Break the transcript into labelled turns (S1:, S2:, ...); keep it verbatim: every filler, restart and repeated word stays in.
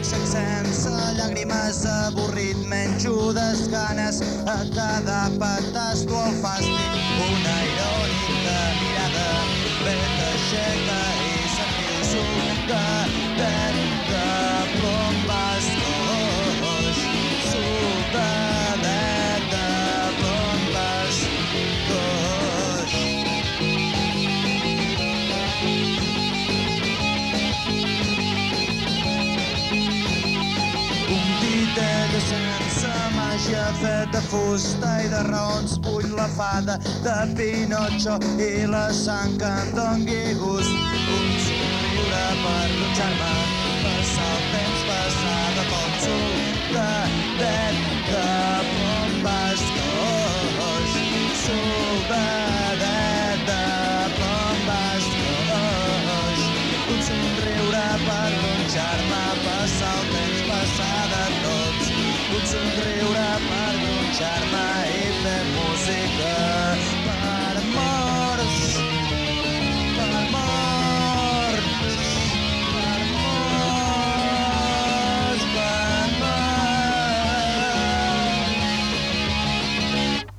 S1: sec sense llàgrimes, avorrit, menjo desganes a cada petas tu el fàstic. Una irònica mirada ben t'aixeca i se'n riu soldadet de plom bascoix. Soldadet de plom bascoix. Un titell sense màgia fet de fusta i de raons bull la fada de Pinocho i la sang que em dongui gust. Un somriure per dutxar-me, passar el temps, passar de tot soldadet de plom bascoix. Soldadet de plom bascoix. Un somriure per dutxar-me, passar el temps, passar de tots. Un somriure per